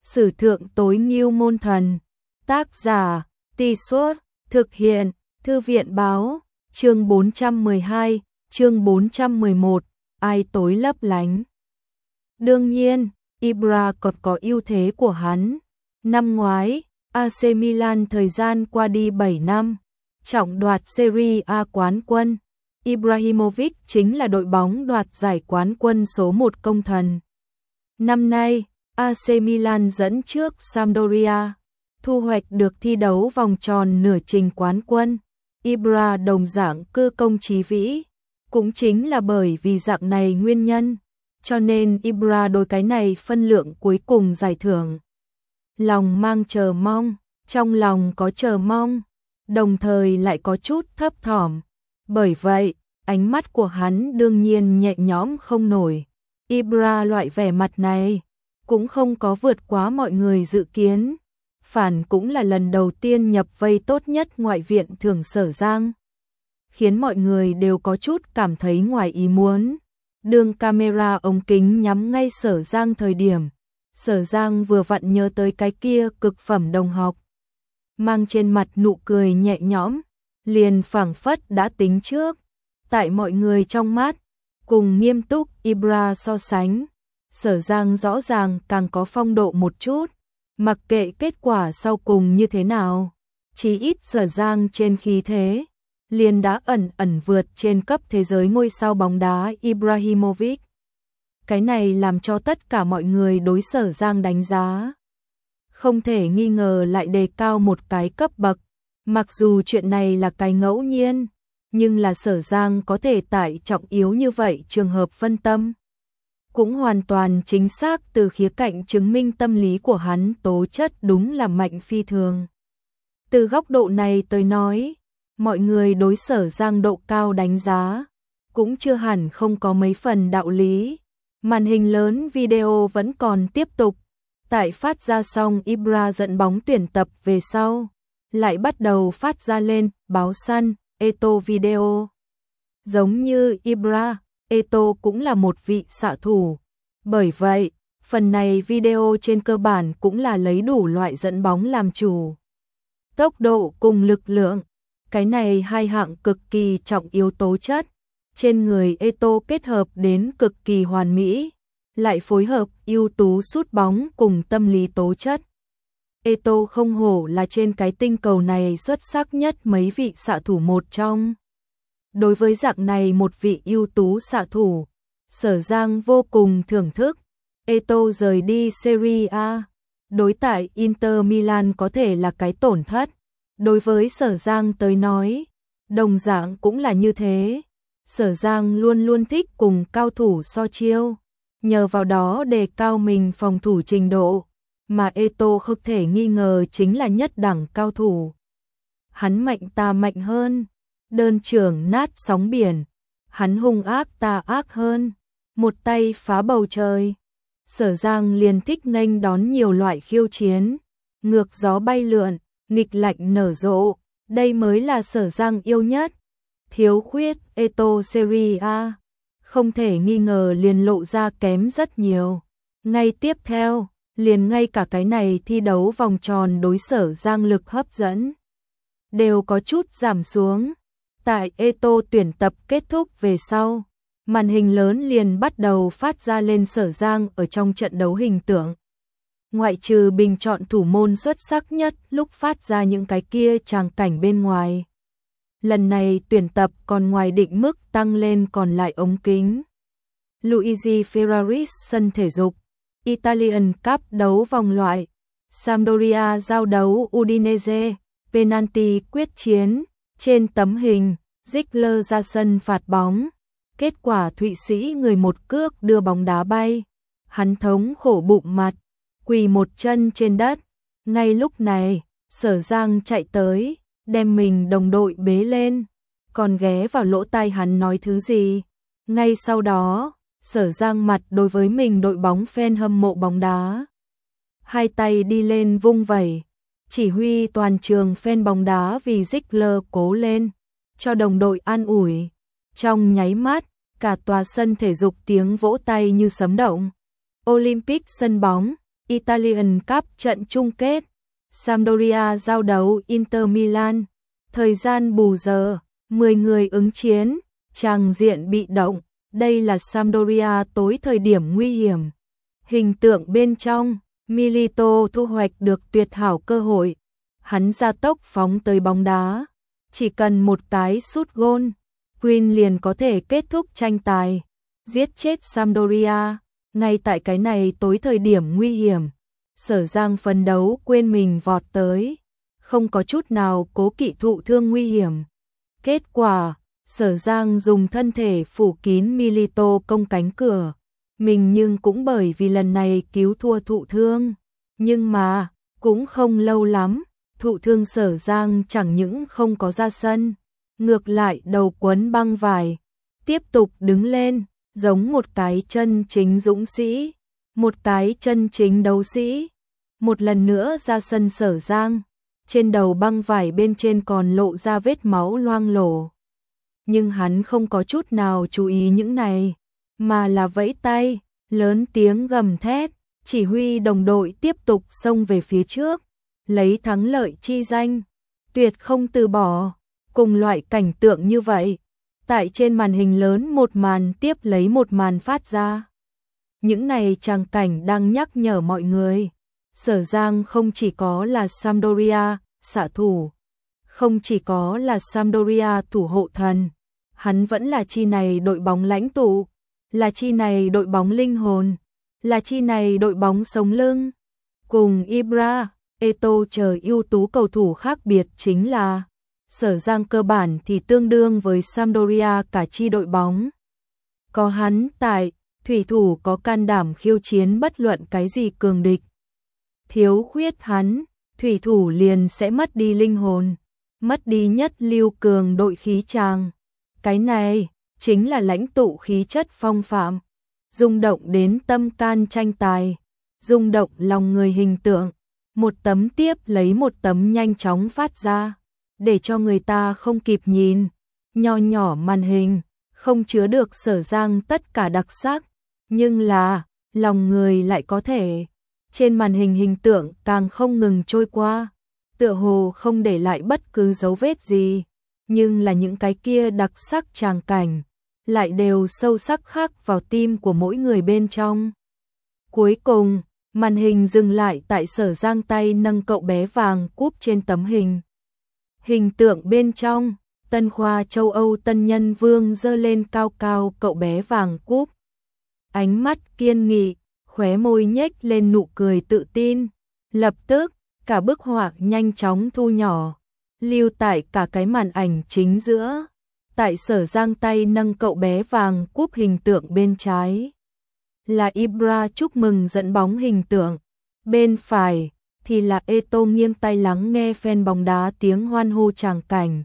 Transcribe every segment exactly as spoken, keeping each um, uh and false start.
Sử thượng tối ngưu môn thần. Tác giả, Tì Suốt, thực hiện, Thư viện báo, chương bốn trăm mười hai, chương bốn trăm mười một, ai tối lấp lánh. Đương nhiên, Ibra còn có ưu thế của hắn. Năm ngoái, a xê Milan thời gian qua đi bảy năm, trọng đoạt Serie A quán quân. Ibrahimovic chính là đội bóng đoạt giải quán quân số một công thần. Năm nay, a xê Milan dẫn trước Sampdoria, thu hoạch được thi đấu vòng tròn nửa trình quán quân. Ibra đồng dạng cư công chí vĩ, cũng chính là bởi vì dạng này nguyên nhân, cho nên Ibra đối cái này phân lượng cuối cùng giải thưởng. Lòng mang chờ mong, trong lòng có chờ mong, đồng thời lại có chút thấp thỏm. Bởi vậy, ánh mắt của hắn đương nhiên nhẹ nhõm không nổi. Ibra loại vẻ mặt này cũng không có vượt quá mọi người dự kiến. Phản cũng là lần đầu tiên nhập vây tốt nhất ngoại viện thưởng Sở Giang, khiến mọi người đều có chút cảm thấy ngoài ý muốn. Đường camera ống kính nhắm ngay Sở Giang thời điểm, Sở Giang vừa vặn nhớ tới cái kia cực phẩm đồng học, mang trên mặt nụ cười nhẹ nhõm, liền phảng phất đã tính trước. Tại mọi người trong mắt, cùng nghiêm túc Ibra so sánh, Sở Giang rõ ràng càng có phong độ một chút. Mặc kệ kết quả sau cùng như thế nào, chí ít Sở Giang trên khí thế liền đã ẩn ẩn vượt trên cấp thế giới ngôi sao bóng đá Ibrahimovic. Cái này làm cho tất cả mọi người đối Sở Giang đánh giá không thể nghi ngờ lại đề cao một cái cấp bậc. Mặc dù chuyện này là cái ngẫu nhiên, nhưng là Sở Giang có thể tại trọng yếu như vậy trường hợp phân tâm, cũng hoàn toàn chính xác từ khía cạnh chứng minh tâm lý của hắn tố chất đúng là mạnh phi thường. Từ góc độ này tới nói, mọi người đối Sở Giang độ cao đánh giá cũng chưa hẳn không có mấy phần đạo lý. Màn hình lớn video vẫn còn tiếp tục. Tại phát ra xong Ibra dẫn bóng tuyển tập về sau, lại bắt đầu phát ra lên báo săn, Eto'o video. Giống như Ibra, Eto'o cũng là một vị xạ thủ. Bởi vậy, phần này video trên cơ bản cũng là lấy đủ loại dẫn bóng làm chủ. Tốc độ cùng lực lượng, cái này hai hạng cực kỳ trọng yếu tố chất trên người Eto'o kết hợp đến cực kỳ hoàn mỹ, lại phối hợp ưu tú sút bóng cùng tâm lý tố chất. Eto'o không hổ là trên cái tinh cầu này xuất sắc nhất mấy vị xạ thủ một trong. Đối với dạng này một vị ưu tú xạ thủ, Sở Giang vô cùng thưởng thức. Eto'o rời đi Serie A, đối tại Inter Milan có thể là cái tổn thất. Đối với Sở Giang tới nói, đồng dạng cũng là như thế. Sở Giang luôn luôn thích cùng cao thủ so chiêu, nhờ vào đó đề cao mình phòng thủ trình độ, mà Eto'o không thể nghi ngờ chính là nhất đẳng cao thủ. Hắn mạnh ta mạnh hơn, đơn trưởng nát sóng biển, hắn hung ác ta ác hơn, một tay phá bầu trời. Sở Giang liền thích nghênh đón nhiều loại khiêu chiến, ngược gió bay lượn, nghịch lạnh nở rộ, đây mới là Sở Giang yêu nhất. Thiếu khuyết Eto'o Serie A, không thể nghi ngờ liền lộ ra kém rất nhiều. Ngay tiếp theo, liền ngay cả cái này thi đấu vòng tròn đối Sở Giang lực hấp dẫn đều có chút giảm xuống. Tại Eto'o tuyển tập kết thúc về sau, màn hình lớn liền bắt đầu phát ra lên Sở Giang ở trong trận đấu hình tượng. Ngoại trừ bình chọn thủ môn xuất sắc nhất lúc phát ra những cái kia tràng cảnh bên ngoài, lần này tuyển tập còn ngoài định mức tăng lên còn lại ống kính. Luigi Ferraris sân thể dục, Italian Cup đấu vòng loại, Sampdoria giao đấu Udinese, penalty quyết chiến, trên tấm hình, Ziegler ra sân phạt bóng. Kết quả Thụy Sĩ người một cước đưa bóng đá bay, hắn thống khổ bụng mặt, quỳ một chân trên đất. Ngay lúc này, Sở Giang chạy tới, đem mình đồng đội bế lên, còn ghé vào lỗ tai hắn nói thứ gì. Ngay sau đó, Sở Giang mặt đối với mình đội bóng fan hâm mộ bóng đá, hai tay đi lên vung vẩy, chỉ huy toàn trường fan bóng đá vì Ziegler cố lên, cho đồng đội an ủi. Trong nháy mắt, cả tòa sân thể dục tiếng vỗ tay như sấm động. Olympic sân bóng, Italian Cup trận chung kết. Sampdoria giao đấu Inter Milan. Thời gian bù giờ, mười người ứng chiến, tràng diện bị động. Đây là Sampdoria tối thời điểm nguy hiểm. Hình tượng bên trong, Milito thu hoạch được tuyệt hảo cơ hội. Hắn ra tốc phóng tới bóng đá. Chỉ cần một cái sút gôn, Green liền có thể kết thúc tranh tài, giết chết Sampdoria. Ngay tại cái này tối thời điểm nguy hiểm, Sở Giang phấn đấu quên mình vọt tới, không có chút nào cố kỵ thụ thương nguy hiểm. Kết quả, Sở Giang dùng thân thể phủ kín Milito công cánh cửa. Mình nhưng cũng bởi vì lần này cứu thua thụ thương. Nhưng mà, cũng không lâu lắm, thụ thương Sở Giang chẳng những không có ra sân, ngược lại đầu quấn băng vải, tiếp tục đứng lên, giống một cái chân chính dũng sĩ, một cái chân chính đấu sĩ. Một lần nữa ra sân Sở Giang, trên đầu băng vải bên trên còn lộ ra vết máu loang lổ. Nhưng hắn không có chút nào chú ý những này, mà là vẫy tay, lớn tiếng gầm thét, chỉ huy đồng đội tiếp tục xông về phía trước, lấy thắng lợi chi danh, tuyệt không từ bỏ. Cùng loại cảnh tượng như vậy, tại trên màn hình lớn một màn tiếp lấy một màn phát ra. Những này tràng cảnh đang nhắc nhở mọi người, Sở Giang không chỉ có là Sampdoria xạ thủ, không chỉ có là Sampdoria thủ hộ thần, hắn vẫn là chi này đội bóng lãnh tụ, là chi này đội bóng linh hồn, là chi này đội bóng sống lưng. Cùng Ibra, Eto'o chờ ưu tú cầu thủ khác biệt chính là Sở Giang cơ bản thì tương đương với Sampdoria cả chi đội bóng. Có hắn tại, thủy thủ có can đảm khiêu chiến bất luận cái gì cường địch. Thiếu khuyết hắn, thủy thủ liền sẽ mất đi linh hồn, mất đi nhất lưu cường đội khí tràng. Cái này chính là lãnh tụ khí chất phong phạm, rung động đến tâm can tranh tài, rung động lòng người hình tượng, một tấm tiếp lấy một tấm nhanh chóng phát ra, để cho người ta không kịp nhìn. Nho nhỏ màn hình, không chứa được Sở Giang tất cả đặc sắc, nhưng là, lòng người lại có thể. Trên màn hình hình tượng càng không ngừng trôi qua, tựa hồ không để lại bất cứ dấu vết gì, nhưng là những cái kia đặc sắc tràng cảnh, lại đều sâu sắc khắc vào tim của mỗi người bên trong. Cuối cùng, màn hình dừng lại tại Sở Giang tay nâng cậu bé vàng cúp trên tấm hình. Hình tượng bên trong, tân khoa châu Âu tân nhân vương giơ lên cao cao cậu bé vàng cúp. Ánh mắt kiên nghị, khóe môi nhếch lên nụ cười tự tin. Lập tức, cả bức họa nhanh chóng thu nhỏ, lưu tại cả cái màn ảnh chính giữa. Tại Sở Giang tay nâng cậu bé vàng cúp hình tượng bên trái là Ibra chúc mừng dẫn bóng hình tượng, bên phải thì là Eto'o nghiêng tay lắng nghe fan bóng đá tiếng hoan hô tràng cảnh.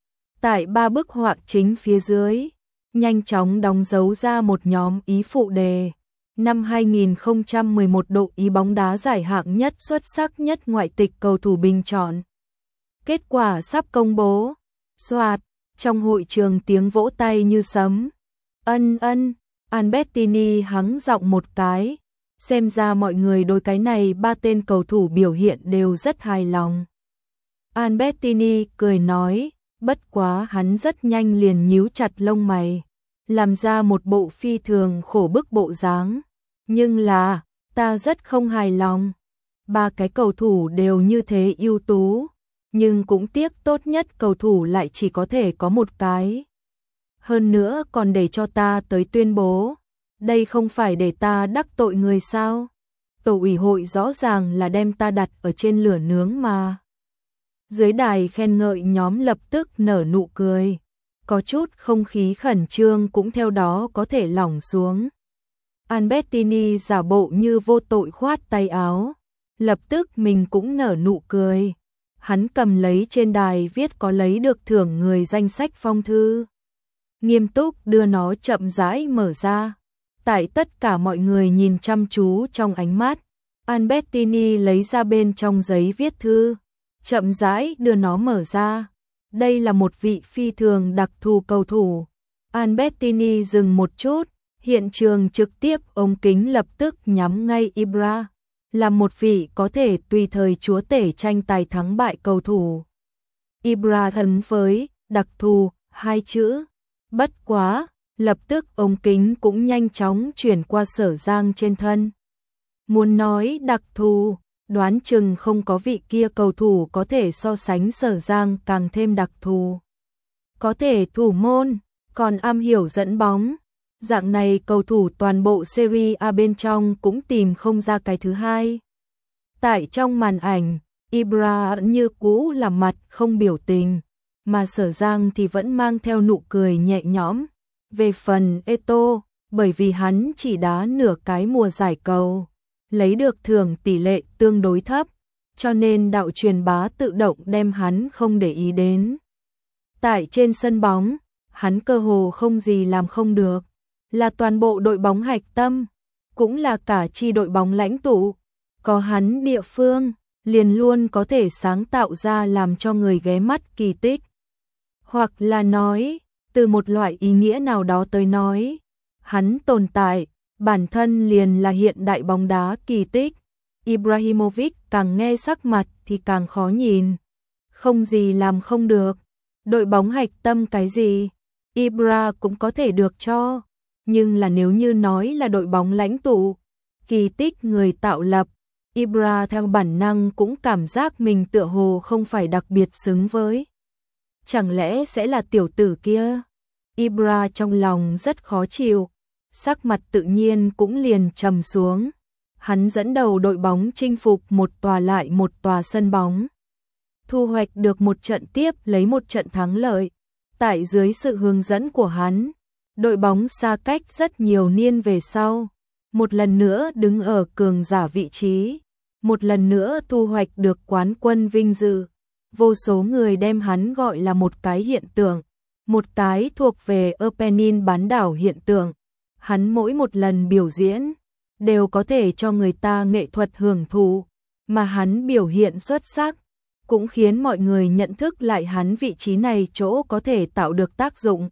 Tại ba bức họa chính phía dưới, nhanh chóng đóng dấu ra một nhóm ý phụ đề. Năm hai nghìn không trăm mười một độ ý bóng đá giải hạng nhất xuất sắc nhất ngoại tịch cầu thủ bình chọn. Kết quả sắp công bố. Soạt, trong hội trường tiếng vỗ tay như sấm. Ân ân, Albertini hắng giọng một cái. Xem ra mọi người đối cái này ba tên cầu thủ biểu hiện đều rất hài lòng. Albertini cười nói, bất quá hắn rất nhanh liền nhíu chặt lông mày, làm ra một bộ phi thường khổ bức bộ dáng. Nhưng là, ta rất không hài lòng. Ba cái cầu thủ đều như thế ưu tú, nhưng cũng tiếc tốt nhất cầu thủ lại chỉ có thể có một cái. Hơn nữa còn để cho ta tới tuyên bố, đây không phải để ta đắc tội người sao? Tổ ủy hội rõ ràng là đem ta đặt ở trên lửa nướng mà. Dưới đài khen ngợi nhóm lập tức nở nụ cười, có chút không khí khẩn trương cũng theo đó có thể lỏng xuống. Albertini giả bộ như vô tội khoát tay áo, lập tức mình cũng nở nụ cười. Hắn cầm lấy trên đài viết có lấy được thưởng người danh sách phong thư, nghiêm túc đưa nó chậm rãi mở ra. Tại tất cả mọi người nhìn chăm chú trong ánh mắt, Albertini lấy ra bên trong giấy viết thư, chậm rãi đưa nó mở ra. Đây là một vị phi thường đặc thù cầu thủ. Albertini dừng một chút, hiện trường trực tiếp ống kính lập tức nhắm ngay Ibra. là một vị có thể tùy thời chúa tể tranh tài thắng bại cầu thủ. Ibra thân với đặc thù hai chữ. Bất quá, lập tức ống kính cũng nhanh chóng chuyển qua Sở Giang trên thân. Muốn nói đặc thù, đoán chừng không có vị kia cầu thủ có thể so sánh Sở Giang càng thêm đặc thù. Có thể thủ môn, còn am hiểu dẫn bóng. Dạng này cầu thủ toàn bộ Serie A bên trong cũng tìm không ra cái thứ hai. Tại trong màn ảnh, Ibra như cũ là mặt không biểu tình, mà Sở Giang thì vẫn mang theo nụ cười nhẹ nhõm. Về phần Eto'o, bởi vì hắn chỉ đá nửa cái mùa giải cầu, lấy được thưởng tỷ lệ tương đối thấp, cho nên đạo truyền bá tự động đem hắn không để ý đến. Tại trên sân bóng, hắn cơ hồ không gì làm không được, là toàn bộ đội bóng hạch tâm, cũng là cả chi đội bóng lãnh tụ. Có hắn địa phương, liền luôn có thể sáng tạo ra làm cho người ghé mắt kỳ tích. Hoặc là nói, từ một loại ý nghĩa nào đó tới nói, hắn tồn tại, bản thân liền là hiện đại bóng đá kỳ tích. Ibrahimovic càng nghe sắc mặt thì càng khó nhìn. Không gì làm không được. Đội bóng hạch tâm cái gì? Ibra cũng có thể được cho. Nhưng là nếu như nói là đội bóng lãnh tụ, kỳ tích người tạo lập, Ibra theo bản năng cũng cảm giác mình tựa hồ không phải đặc biệt xứng với. Chẳng lẽ sẽ là tiểu tử kia? Ibra trong lòng rất khó chịu, sắc mặt tự nhiên cũng liền trầm xuống. Hắn dẫn đầu đội bóng chinh phục một tòa lại một tòa sân bóng, thu hoạch được một trận tiếp lấy một trận thắng lợi. Tại dưới sự hướng dẫn của hắn, đội bóng xa cách rất nhiều niên về sau, một lần nữa đứng ở cường giả vị trí, một lần nữa thu hoạch được quán quân vinh dự. Vô số người đem hắn gọi là một cái hiện tượng, một cái thuộc về Apennine bán đảo hiện tượng. Hắn mỗi một lần biểu diễn đều có thể cho người ta nghệ thuật hưởng thụ, mà hắn biểu hiện xuất sắc cũng khiến mọi người nhận thức lại hắn vị trí này chỗ có thể tạo được tác dụng.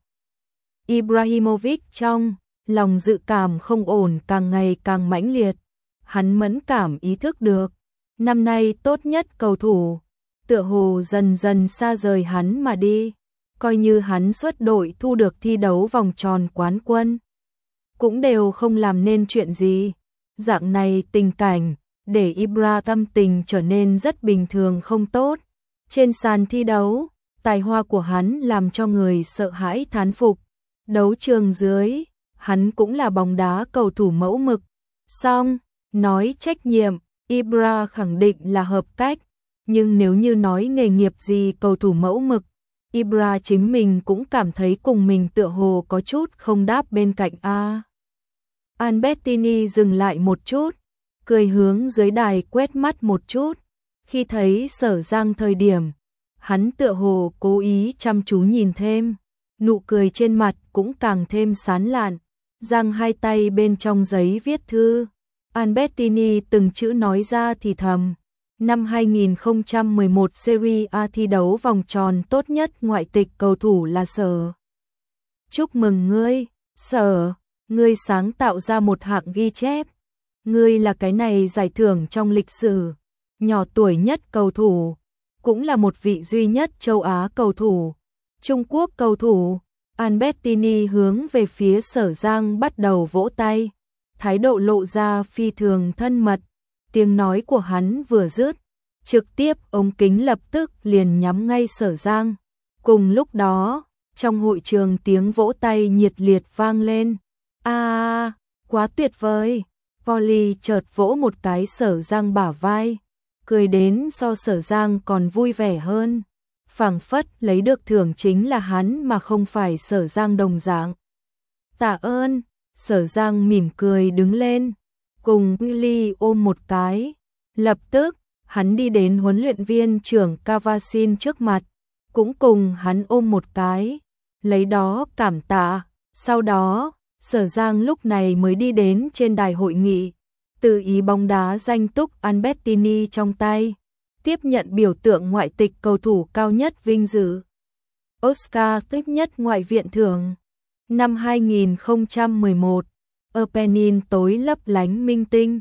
Ibrahimovic trong lòng dự cảm không ổn càng ngày càng mãnh liệt. Hắn mẫn cảm ý thức được, năm nay tốt nhất cầu thủ tựa hồ dần dần xa rời hắn mà đi. Coi như hắn xuất đội thu được thi đấu vòng tròn quán quân, cũng đều không làm nên chuyện gì. Dạng này tình cảnh để Ibra tâm tình trở nên rất bình thường không tốt. Trên sàn thi đấu, tài hoa của hắn làm cho người sợ hãi thán phục. Đấu trường dưới, hắn cũng là bóng đá cầu thủ mẫu mực. Song, nói trách nhiệm, Ibra khẳng định là hợp cách. Nhưng nếu như nói nghề nghiệp gì cầu thủ mẫu mực, Ibra chính mình cũng cảm thấy cùng mình tựa hồ có chút không đáp bên cạnh a. Albertini dừng lại một chút, cười hướng dưới đài quét mắt một chút. Khi thấy Sở Giang thời điểm, hắn tựa hồ cố ý chăm chú nhìn thêm, nụ cười trên mặt cũng càng thêm sán lạn. Giang hai tay bên trong giấy viết thư, Albertini từng chữ nói ra thì thầm. Năm hai nghìn không trăm mười một Serie A thi đấu vòng tròn tốt nhất ngoại tịch cầu thủ là Sở. Chúc mừng ngươi, Sở, ngươi sáng tạo ra một hạng ghi chép. Ngươi là cái này giải thưởng trong lịch sử, nhỏ tuổi nhất cầu thủ, cũng là một vị duy nhất châu Á cầu thủ, Trung Quốc cầu thủ. Albertini hướng về phía Sở Giang bắt đầu vỗ tay, thái độ lộ ra phi thường thân mật. Tiếng nói của hắn vừa dứt, trực tiếp ống kính lập tức liền nhắm ngay Sở Giang. Cùng lúc đó, trong hội trường tiếng vỗ tay nhiệt liệt vang lên. A, à, quá tuyệt vời. Volley chợt vỗ một cái Sở Giang bả vai, cười đến so Sở Giang còn vui vẻ hơn. Phảng phất lấy được thưởng chính là hắn mà không phải Sở Giang đồng dạng. Tạ ơn, Sở Giang mỉm cười đứng lên, cùng Willy ôm một cái. Lập tức, hắn đi đến huấn luyện viên trưởng Cavasin trước mặt, cũng cùng hắn ôm một cái, lấy đó cảm tạ. Sau đó, Sở Giang lúc này mới đi đến trên đài hội nghị, tự ý bóng đá danh túc Albertini trong tay, tiếp nhận biểu tượng ngoại tịch cầu thủ cao nhất vinh dự, Oscar thích nhất ngoại viện thưởng. Năm hai nghìn không trăm mười một, Apennine tối lấp lánh minh tinh,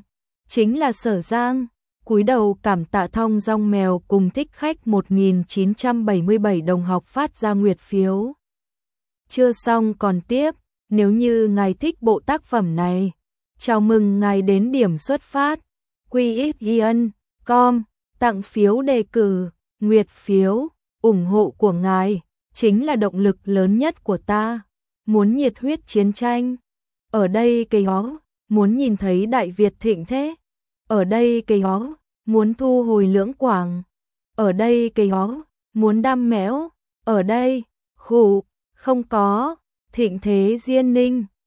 chính là Sở Giang. Cúi đầu cảm tạ Thong Dong Mèo cùng thích khách một nghìn chín trăm bảy mươi bảy đồng học phát ra nguyệt phiếu. Chưa xong còn tiếp, nếu như ngài thích bộ tác phẩm này, chào mừng ngài đến điểm xuất phát quy ích ion chấm com tặng phiếu đề cử, nguyệt phiếu, ủng hộ của ngài chính là động lực lớn nhất của ta. Muốn nhiệt huyết chiến tranh, ở đây cây ó, muốn nhìn thấy Đại Việt thịnh thế, ở đây cây ó, muốn thu hồi Lưỡng Quảng, ở đây cây ó, muốn đam mẽo, ở đây, khủ, không có, thịnh thế Diên Ninh.